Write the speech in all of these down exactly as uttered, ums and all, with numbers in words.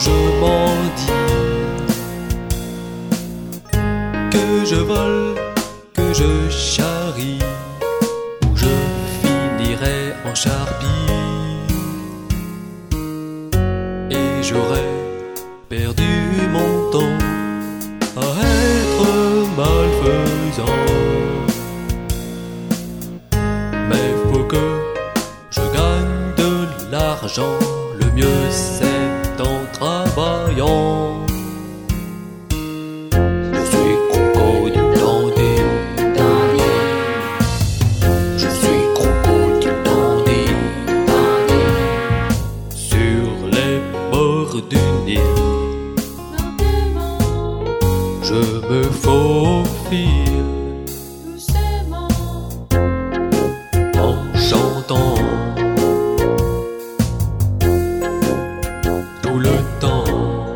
je mendie, que je vole, que je charrie, ou je finirai en charpie. Et j'aurais perdu mon temps à être malfaisant. Mais faut que je gagne de l'argent, le mieux c'est en travaillant. Je suis crocodile dandy, dandy. Je suis crocodile dandy, dandy. Sur les bords du Nil, je me faufile en chantant tout le temps.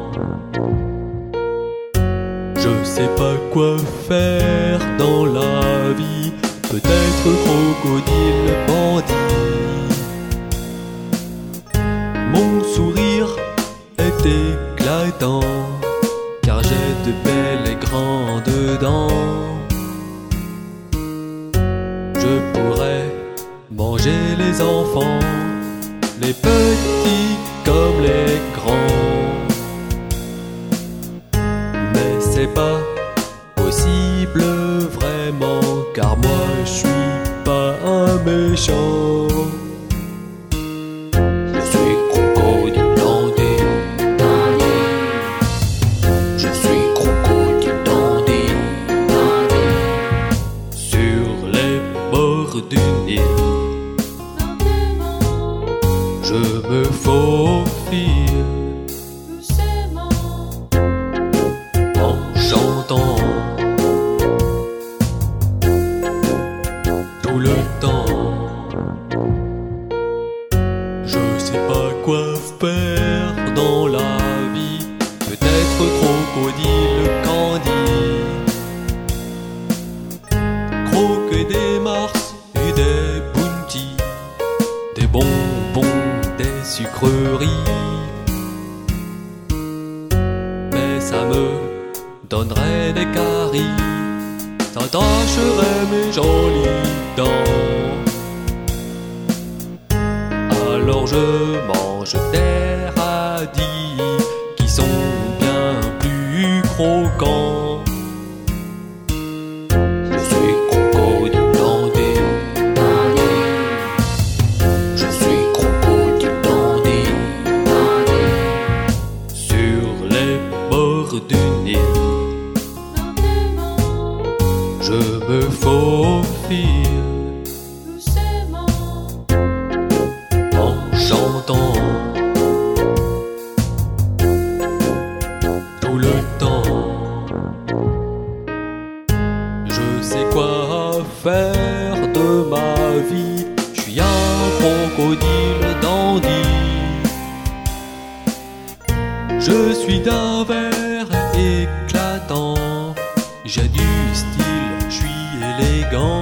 Je sais pas quoi faire dans la vie, peut-être crocodile bandit. Mon sourire est éclatant, car j'ai de belles et grandes dents. Je pourrais manger les enfants, les petits comme les grands. Mais c'est pas possible vraiment, car moi je suis pas un méchant. Je suis crocodile dandy, dandy. Je suis crocodile dandy, dandy. Sur les bords du Nil, je me faufile en chantant tout le temps. Je sais pas quoi faire dans la vie, peut-être crocodile candy. Croquer des mars et des bounties, des bonbons, des sucreries. Mais ça me donnerait des caries, ça tacherait mes jolies dents. Alors je mange des radis qui sont bien plus croquants. Je suis crocodile dandy, dandy. Je suis crocodile dandy, dandy. Sur les bords du Nil, je me faufile en chantant tout le temps. Je sais quoi faire de ma vie, je suis un crocodile dandy. Je suis d'un vert éclatant, j'ai du style, je suis élégant.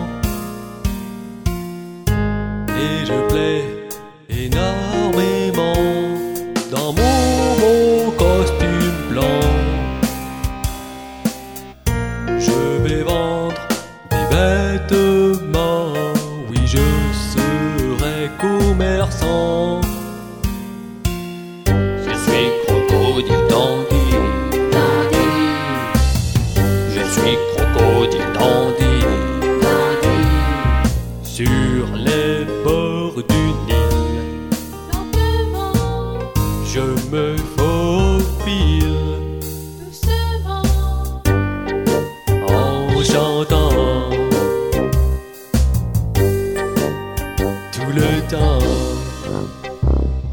Et je plais énormément dans mon beau costume blanc. Je vais vendre des vêtements, oui je serai commerçant. Je suis crocodile dandy, dandy. Je suis crocodile dandy, dandy. Sur les bords du Nil, je me faufile en chantant tout le temps.